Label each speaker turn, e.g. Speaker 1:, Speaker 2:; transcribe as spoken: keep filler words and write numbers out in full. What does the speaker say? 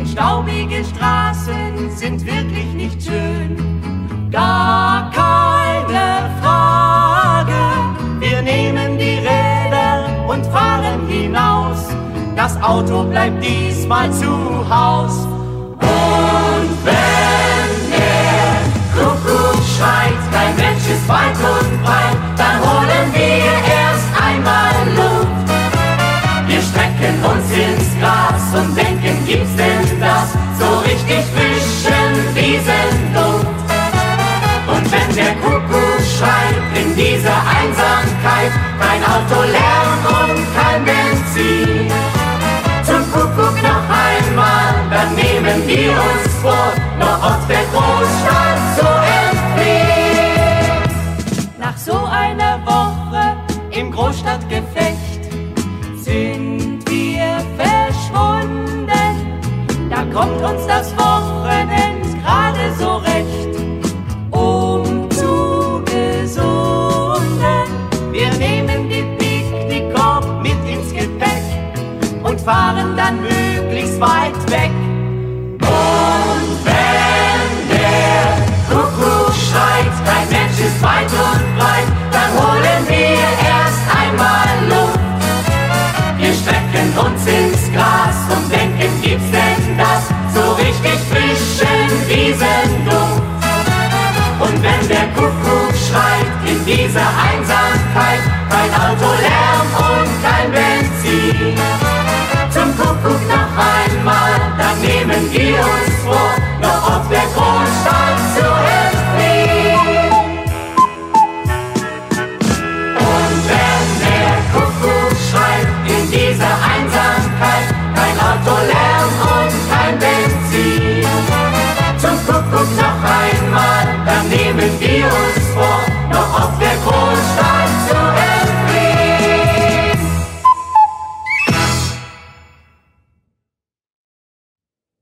Speaker 1: Staubige Straßen sind wirklich nicht schön, gar keine Frage. Wir nehmen die Räder und fahren hinaus, das Auto bleibt diesmal zu Haus. Und wenn der Kuckuck schreit, kein Mensch ist weit und breit, dann holen wir erst einmal Luft. Wir strecken uns ins Gras und denken, gibt's denn das? So richtig wischen diesen Duft. Und wenn der Kuckuck schreit in dieser Einsamkeit, kein Autolärm und kein Benzin. Zum Kuckuck noch einmal, dann nehmen wir uns vor, noch aus der Großstadt zu entfliehen. Nach so einer Woche im Großstadtgefecht sind wir verschwunden. Da kommt uns das Wochenend gerade so recht, um zu gesunden. Wir nehmen den Picknickkorb mit ins Gepäck und fahren dann möglichst weit weg. Und wenn der Kuckuck schreit, kein Mensch ist weit und breit, dann holen wir erst einmal Luft. Wir strecken uns ins Gras und denken, gibt's denn das? So richtig frischen Wiesenduft. Und wenn der Kuckuck schreit in dieser Einsamkeit, kein Autolärm und kein Benzin.